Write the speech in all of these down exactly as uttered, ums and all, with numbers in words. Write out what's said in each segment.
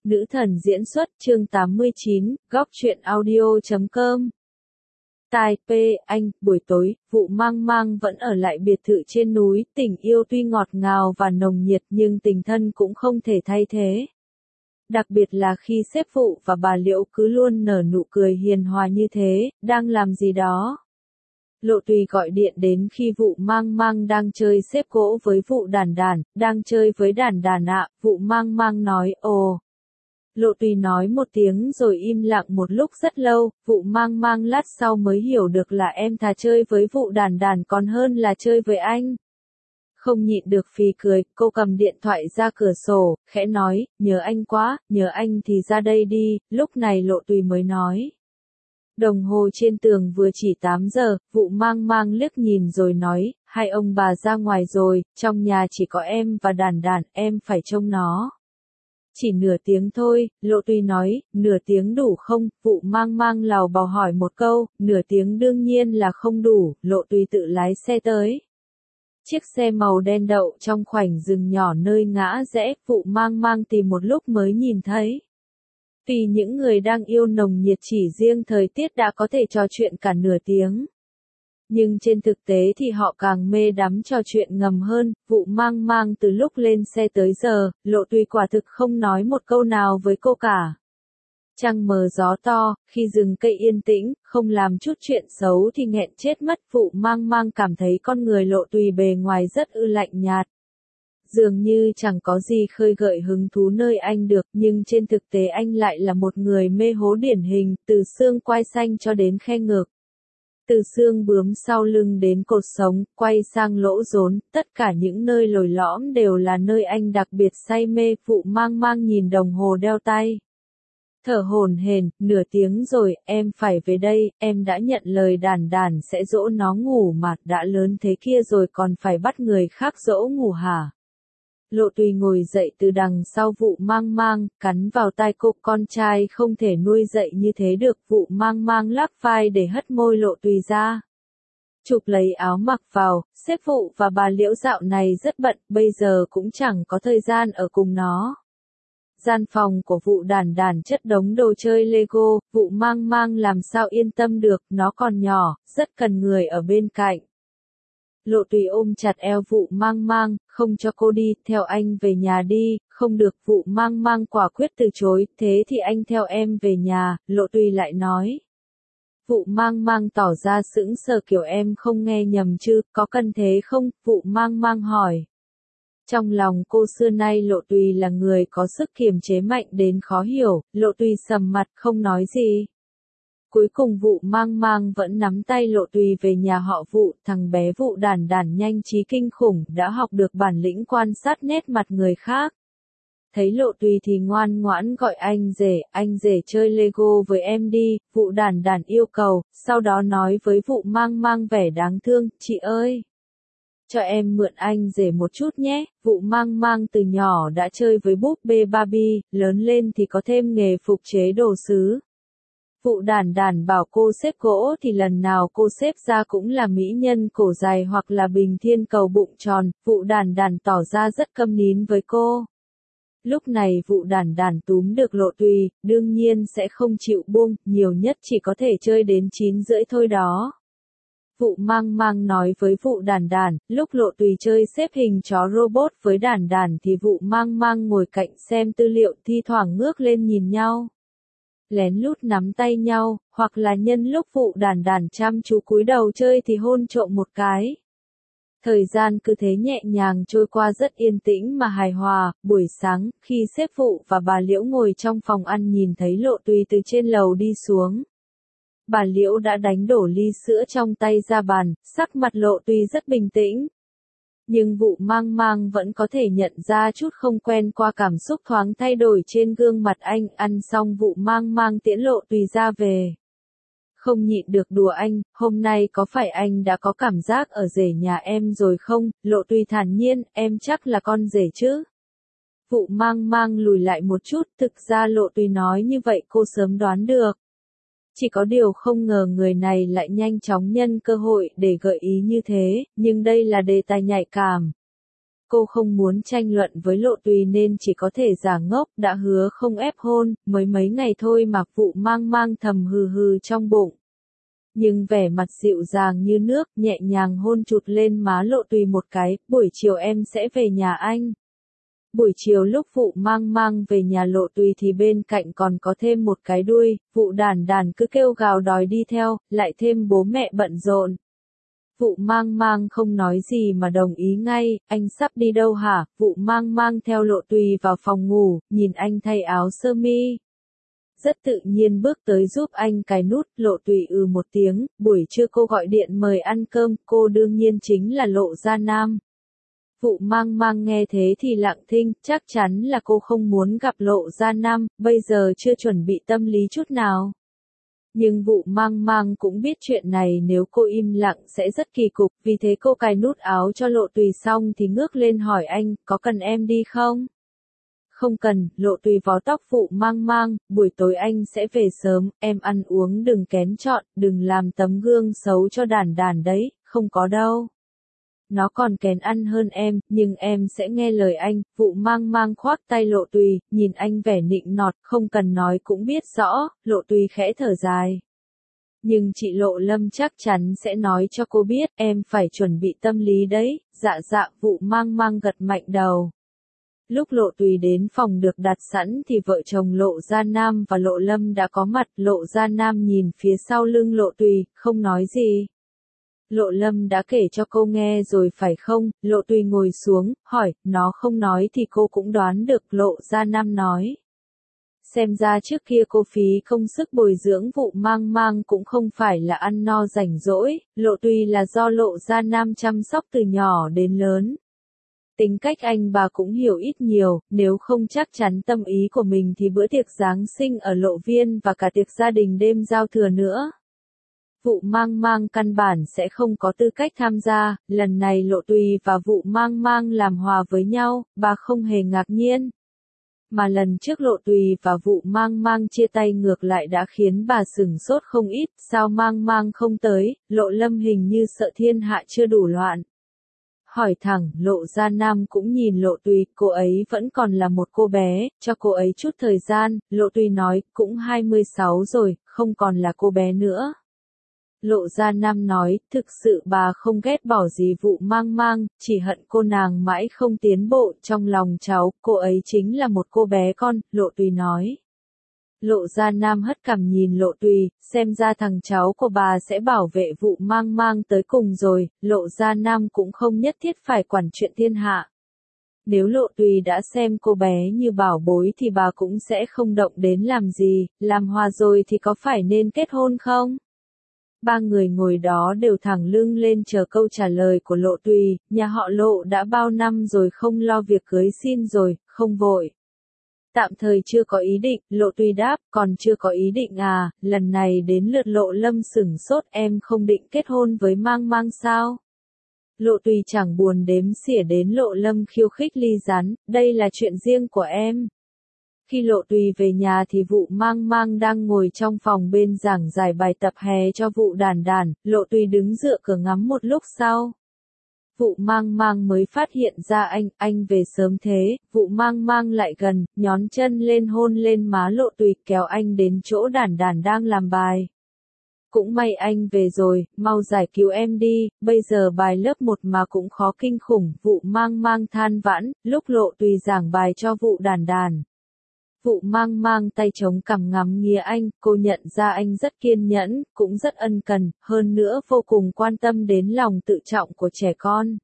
Nữ thần diễn xuất chương tám mươi chín, góc truyện audio chấm com. Tai P, anh, buổi tối, vụ mang mang vẫn ở lại biệt thự trên núi, tình yêu tuy ngọt ngào và nồng nhiệt nhưng tình thân cũng không thể thay thế. Đặc biệt là khi sếp Vụ và bà Liễu cứ luôn nở nụ cười hiền hòa như thế, đang làm gì đó. Lộ Tùy gọi điện đến khi Vụ mang mang đang chơi xếp gỗ với Vụ đàn đàn, đang chơi với đàn đàn ạ, Vụ mang mang nói, ồ. Lộ Tùy nói một tiếng rồi im lặng một lúc rất lâu, Vụ mang mang lát sau mới hiểu được là em thà chơi với Vụ đàn đàn còn hơn là chơi với anh. Không nhịn được phì cười, cô cầm điện thoại ra cửa sổ, khẽ nói, nhớ anh quá, nhớ anh thì ra đây đi, lúc này Lộ Tùy mới nói. Đồng hồ trên tường vừa chỉ tám giờ, Vụ mang mang liếc nhìn rồi nói, hai ông bà ra ngoài rồi, trong nhà chỉ có em và đàn đàn, em phải trông nó. Chỉ nửa tiếng thôi, Lộ Tùy nói, nửa tiếng đủ không, Vụ mang mang lào bào hỏi một câu, nửa tiếng đương nhiên là không đủ, Lộ Tùy tự lái xe tới. Chiếc xe màu đen đậu trong khoảnh rừng nhỏ nơi ngã rẽ, Vụ mang mang tìm một lúc mới nhìn thấy. Vì những người đang yêu nồng nhiệt chỉ riêng thời tiết đã có thể trò chuyện cả nửa tiếng. Nhưng trên thực tế thì họ càng mê đắm trò chuyện ngầm hơn, Vụ mang mang từ lúc lên xe tới giờ, Lộ Tùy quả thực không nói một câu nào với cô cả. Trăng mờ gió to, khi rừng cây yên tĩnh, không làm chút chuyện xấu thì nghẹn chết mất, Vụ mang mang cảm thấy con người Lộ Tùy bề ngoài rất ư lạnh nhạt. Dường như chẳng có gì khơi gợi hứng thú nơi anh được, nhưng trên thực tế anh lại là một người mê hố điển hình, từ xương quai xanh cho đến khe ngực. Từ xương bướm sau lưng đến cột sống, quay sang lỗ rốn, tất cả những nơi lồi lõm đều là nơi anh đặc biệt say mê. Vụ mang mang nhìn đồng hồ đeo tay. Thở hổn hển, nửa tiếng rồi, em phải về đây, em đã nhận lời đàn đàn sẽ dỗ nó ngủ mà, đã lớn thế kia rồi còn phải bắt người khác dỗ ngủ hả? Lộ Tùy ngồi dậy từ đằng sau Vụ mang mang, cắn vào tai cô, con trai không thể nuôi dạy như thế được, Vụ mang mang lắc vai để hất môi Lộ Tùy ra. Chụp lấy áo mặc vào, sếp Vụ và bà Liễu dạo này rất bận, bây giờ cũng chẳng có thời gian ở cùng nó. Gian phòng của Vụ đàn đàn chất đống đồ chơi Lego, Vụ mang mang làm sao yên tâm được, nó còn nhỏ, rất cần người ở bên cạnh. Lộ Tùy ôm chặt eo Vụ mang mang, không cho cô đi, theo anh về nhà đi, không được, Vụ mang mang quả quyết từ chối, thế thì anh theo em về nhà, Lộ Tùy lại nói. Vụ mang mang tỏ ra sững sờ kiểu em không nghe nhầm chứ, có cần thế không, Vụ mang mang hỏi. Trong lòng cô xưa nay Lộ Tùy là người có sức kiềm chế mạnh đến khó hiểu, Lộ Tùy sầm mặt không nói gì. Cuối cùng Vụ mang mang vẫn nắm tay Lộ Tùy về nhà họ Vụ, thằng bé Vụ đàn đàn nhanh trí kinh khủng, đã học được bản lĩnh quan sát nét mặt người khác. Thấy Lộ Tùy thì ngoan ngoãn gọi anh rể, anh rể chơi Lego với em đi, Vụ đàn đàn yêu cầu, sau đó nói với Vụ mang mang vẻ đáng thương, chị ơi. Cho em mượn anh rể một chút nhé, Vụ mang mang từ nhỏ đã chơi với búp bê Barbie, lớn lên thì có thêm nghề phục chế đồ sứ. Vụ đàn đàn bảo cô xếp gỗ thì lần nào cô xếp ra cũng là mỹ nhân cổ dài hoặc là bình thiên cầu bụng tròn, Vụ đàn đàn tỏ ra rất câm nín với cô. Lúc này Vụ đàn đàn túm được Lộ Tùy, đương nhiên sẽ không chịu buông, nhiều nhất chỉ có thể chơi đến chín rưỡi thôi đó. Vụ mang mang nói với Vụ đàn đàn, lúc Lộ Tùy chơi xếp hình chó robot với đàn đàn thì Vụ mang mang ngồi cạnh xem tư liệu, thi thoảng ngước lên nhìn nhau. Lén lút nắm tay nhau, hoặc là nhân lúc Vụ đàn đàn chăm chú cúi đầu chơi thì hôn trộm một cái. Thời gian cứ thế nhẹ nhàng trôi qua rất yên tĩnh mà hài hòa, buổi sáng, khi sếp Vụ và bà Liễu ngồi trong phòng ăn nhìn thấy Lộ Tùy từ trên lầu đi xuống. Bà Liễu đã đánh đổ ly sữa trong tay ra bàn, sắc mặt Lộ Tùy rất bình tĩnh. Nhưng Vụ mang mang vẫn có thể nhận ra chút không quen qua cảm xúc thoáng thay đổi trên gương mặt anh, ăn xong Vụ mang mang tiễn Lộ Tùy ra về. Không nhịn được đùa anh, hôm nay có phải anh đã có cảm giác ở rể nhà em rồi không, Lộ Tùy thản nhiên, em chắc là con rể chứ. Vụ mang mang lùi lại một chút, thực ra Lộ Tùy nói như vậy cô sớm đoán được. Chỉ có điều không ngờ người này lại nhanh chóng nhân cơ hội để gợi ý như thế, nhưng đây là đề tài nhạy cảm. Cô không muốn tranh luận với Lộ Tùy nên chỉ có thể giả ngốc, đã hứa không ép hôn, mới mấy ngày thôi mà Vụ Mang Mang thầm hừ hừ trong bụng. Nhưng vẻ mặt dịu dàng như nước, nhẹ nhàng hôn chụt lên má Lộ Tùy một cái, buổi chiều em sẽ về nhà anh. Buổi chiều lúc Vụ Mang Mang về nhà Lộ Tùy thì bên cạnh còn có thêm một cái đuôi, Vụ Đàn Đàn cứ kêu gào đòi đi theo, lại thêm bố mẹ bận rộn. Vụ Mang Mang không nói gì mà đồng ý ngay, anh sắp đi đâu hả? Vụ Mang Mang theo Lộ Tùy vào phòng ngủ, nhìn anh thay áo sơ mi. Rất tự nhiên bước tới giúp anh cài nút, Lộ Tùy ừ một tiếng, buổi trưa cô gọi điện mời ăn cơm, cô đương nhiên chính là Lộ Gia Nam. Vụ Mang Mang nghe thế thì lặng thinh, chắc chắn là cô không muốn gặp Lộ Gia Nam, bây giờ chưa chuẩn bị tâm lý chút nào. Nhưng Vụ Mang Mang cũng biết chuyện này nếu cô im lặng sẽ rất kỳ cục, vì thế cô cài nút áo cho Lộ Tùy xong thì ngước lên hỏi anh, có cần em đi không? Không cần, Lộ Tùy vò tóc Vụ Mang Mang, buổi tối anh sẽ về sớm, em ăn uống đừng kén chọn, đừng làm tấm gương xấu cho Đàn Đàn đấy, không có đâu. Nó còn kén ăn hơn em, nhưng em sẽ nghe lời anh. Vụ Mang Mang khoác tay Lộ Tùy, nhìn anh vẻ nịnh nọt, không cần nói cũng biết rõ, Lộ Tùy khẽ thở dài. Nhưng chị Lộ Lâm chắc chắn sẽ nói cho cô biết, em phải chuẩn bị tâm lý đấy, dạ dạ. Vụ Mang Mang gật mạnh đầu. Lúc Lộ Tùy đến phòng được đặt sẵn thì vợ chồng Lộ Gia Nam và Lộ Lâm đã có mặt. Lộ Gia Nam nhìn phía sau lưng Lộ Tùy, không nói gì. Lộ Lâm đã kể cho cô nghe rồi phải không? Lộ Tùy ngồi xuống, hỏi, nó không nói thì cô cũng đoán được. Lộ Gia Nam nói. Xem ra trước kia cô phí công sức bồi dưỡng Vụ Mang Mang cũng không phải là ăn no rảnh rỗi, Lộ Tùy là do Lộ Gia Nam chăm sóc từ nhỏ đến lớn. Tính cách anh bà cũng hiểu ít nhiều, nếu không chắc chắn tâm ý của mình thì bữa tiệc Giáng sinh ở Lộ Viên và cả tiệc gia đình đêm giao thừa nữa. Vụ Mang Mang căn bản sẽ không có tư cách tham gia, lần này Lộ Tùy và Vụ Mang Mang làm hòa với nhau, bà không hề ngạc nhiên. Mà lần trước Lộ Tùy và Vụ Mang Mang chia tay ngược lại đã khiến bà sửng sốt không ít, sao Mang Mang không tới, Lộ Lâm hình như sợ thiên hạ chưa đủ loạn. Hỏi thẳng, Lộ Gia Nam cũng nhìn Lộ Tùy, cô ấy vẫn còn là một cô bé, cho cô ấy chút thời gian, Lộ Tùy nói, cũng hai mươi sáu rồi, không còn là cô bé nữa. Lộ Gia Nam nói, thực sự bà không ghét bỏ gì Vụ Mang Mang, chỉ hận cô nàng mãi không tiến bộ, trong lòng cháu, cô ấy chính là một cô bé con, Lộ Tùy nói. Lộ Gia Nam hất cằm nhìn Lộ Tùy, xem ra thằng cháu của bà sẽ bảo vệ Vụ Mang Mang tới cùng rồi, Lộ Gia Nam cũng không nhất thiết phải quản chuyện thiên hạ. Nếu Lộ Tùy đã xem cô bé như bảo bối thì bà cũng sẽ không động đến làm gì, làm hòa rồi thì có phải nên kết hôn không? Ba người ngồi đó đều thẳng lưng lên chờ câu trả lời của Lộ Tùy, nhà họ Lộ đã bao năm rồi không lo việc cưới xin rồi, không vội. Tạm thời chưa có ý định, Lộ Tùy đáp, còn chưa có ý định à, lần này đến lượt Lộ Lâm sửng sốt, em không định kết hôn với Mang Mang sao? Lộ Tùy chẳng buồn đếm xỉa đến Lộ Lâm khiêu khích ly rắn, đây là chuyện riêng của em. Khi Lộ Tùy về nhà thì Vụ Mang Mang đang ngồi trong phòng bên giảng giải bài tập hè cho Vụ Đàn Đàn, Lộ Tùy đứng dựa cửa ngắm một lúc sau. Vụ Mang Mang mới phát hiện ra anh, anh về sớm thế, Vụ Mang Mang lại gần, nhón chân lên hôn lên má Lộ Tùy kéo anh đến chỗ Đàn Đàn đang làm bài. Cũng may anh về rồi, mau giải cứu em đi, bây giờ bài lớp một mà cũng khó kinh khủng, Vụ Mang Mang than vãn, lúc Lộ Tùy giảng bài cho Vụ Đàn Đàn. Vụ Mang Mang tay chống cằm ngắm nghía anh, cô nhận ra anh rất kiên nhẫn, cũng rất ân cần, hơn nữa vô cùng quan tâm đến lòng tự trọng của trẻ con.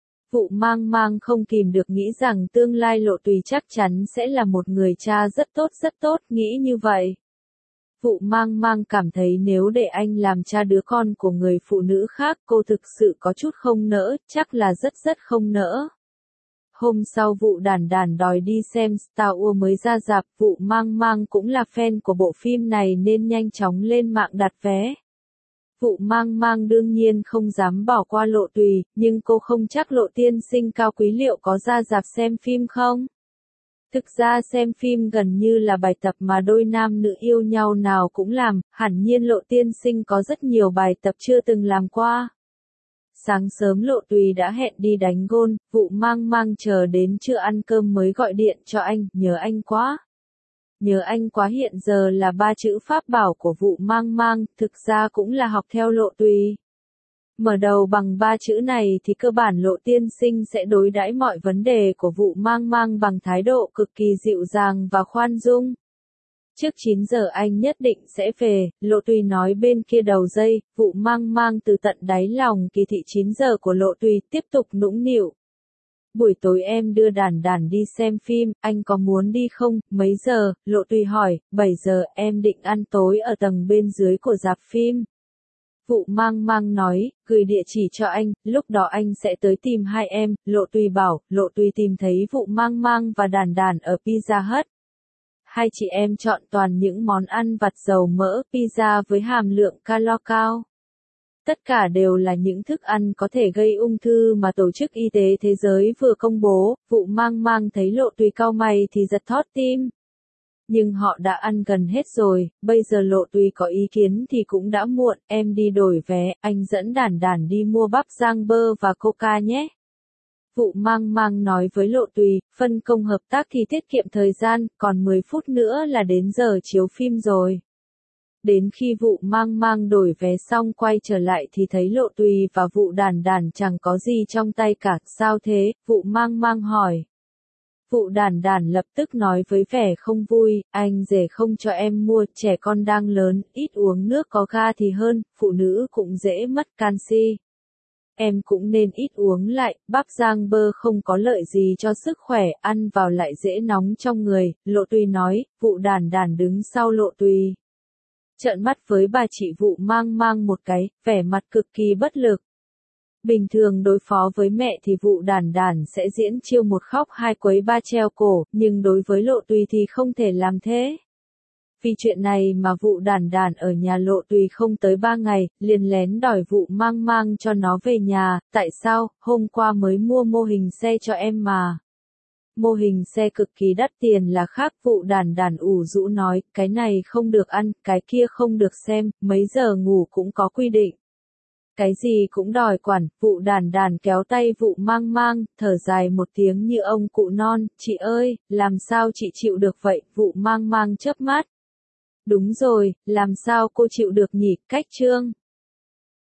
Vụ Mang Mang không kìm được nghĩ rằng tương lai Lộ Tùy chắc chắn sẽ là một người cha rất tốt rất tốt, nghĩ như vậy. Vụ Mang Mang cảm thấy nếu để anh làm cha đứa con của người phụ nữ khác cô thực sự có chút không nỡ, chắc là rất rất không nỡ. Hôm sau Vụ Đàn Đàn đòi đi xem Star Wars mới ra rạp, Vụ Mang Mang cũng là fan của bộ phim này nên nhanh chóng lên mạng đặt vé. Vụ Mang Mang đương nhiên không dám bỏ qua Lộ Tùy, nhưng cô không chắc Lộ tiên sinh cao quý liệu có ra rạp xem phim không? Thực ra xem phim gần như là bài tập mà đôi nam nữ yêu nhau nào cũng làm, hẳn nhiên Lộ tiên sinh có rất nhiều bài tập chưa từng làm qua. Sáng sớm Lộ Tùy đã hẹn đi đánh gôn, vụ mang mang chờ đến trưa ăn cơm mới gọi điện cho anh, nhớ anh quá. Nhớ anh quá hiện giờ là ba chữ pháp bảo của vụ mang mang, thực ra cũng là học theo Lộ Tùy. Mở đầu bằng ba chữ này thì cơ bản Lộ tiên sinh sẽ đối đãi mọi vấn đề của vụ mang mang bằng thái độ cực kỳ dịu dàng và khoan dung. Trước chín giờ anh nhất định sẽ về, Lộ Tùy nói bên kia đầu dây, vụ mang mang từ tận đáy lòng kỳ thị chín giờ của Lộ Tùy tiếp tục nũng nịu. Buổi tối em đưa Đàn Đàn đi xem phim, anh có muốn đi không, mấy giờ, Lộ Tùy hỏi, bảy giờ, em định ăn tối ở tầng bên dưới của rạp phim. Vụ mang mang nói, gửi địa chỉ cho anh, lúc đó anh sẽ tới tìm hai em, Lộ Tùy bảo, Lộ Tùy tìm thấy vụ mang mang và Đàn Đàn ở Pizza Hut. Hai chị em chọn toàn những món ăn vặt dầu mỡ, pizza với hàm lượng calo cao. Tất cả đều là những thức ăn có thể gây ung thư mà Tổ chức Y tế Thế giới vừa công bố, vụ mang mang thấy Lộ Tùy cau mày thì giật thót tim. Nhưng họ đã ăn gần hết rồi, bây giờ Lộ Tùy có ý kiến thì cũng đã muộn, em đi đổi vé, anh dẫn Đàn Đàn đi mua bắp rang bơ và coca nhé. Vụ mang mang nói với Lộ Tùy, phân công hợp tác thì tiết kiệm thời gian, còn mười phút nữa là đến giờ chiếu phim rồi. Đến khi vụ mang mang đổi vé xong quay trở lại thì thấy Lộ Tùy và vụ Đàn Đàn chẳng có gì trong tay cả, sao thế, vụ mang mang hỏi. Vụ Đàn Đàn lập tức nói với vẻ không vui, anh rể không cho em mua, trẻ con đang lớn, ít uống nước có ga thì hơn, phụ nữ cũng dễ mất canxi. Em cũng nên ít uống lại, bắp rang bơ không có lợi gì cho sức khỏe, ăn vào lại dễ nóng trong người, Lộ Tùy nói, vụ Đàn Đàn đứng sau Lộ Tùy. Trợn mắt với bà chị vụ mang mang một cái, vẻ mặt cực kỳ bất lực. Bình thường đối phó với mẹ thì vụ Đàn Đàn sẽ diễn chiêu một khóc hai quấy ba treo cổ, nhưng đối với Lộ Tùy thì không thể làm thế. Vì chuyện này mà vụ Đàn Đàn ở nhà Lộ Tùy không tới ba ngày, liền lén đòi vụ mang mang cho nó về nhà, tại sao, hôm qua mới mua mô hình xe cho em mà. Mô hình xe cực kỳ đắt tiền là khác, vụ Đàn Đàn ủ rũ nói, cái này không được ăn, cái kia không được xem, mấy giờ ngủ cũng có quy định. Cái gì cũng đòi quản, vụ Đàn Đàn kéo tay vụ mang mang, thở dài một tiếng như ông cụ non, chị ơi, làm sao chị chịu được vậy, vụ mang mang chớp mắt. Đúng rồi, làm sao cô chịu được nhỉ, cách trương.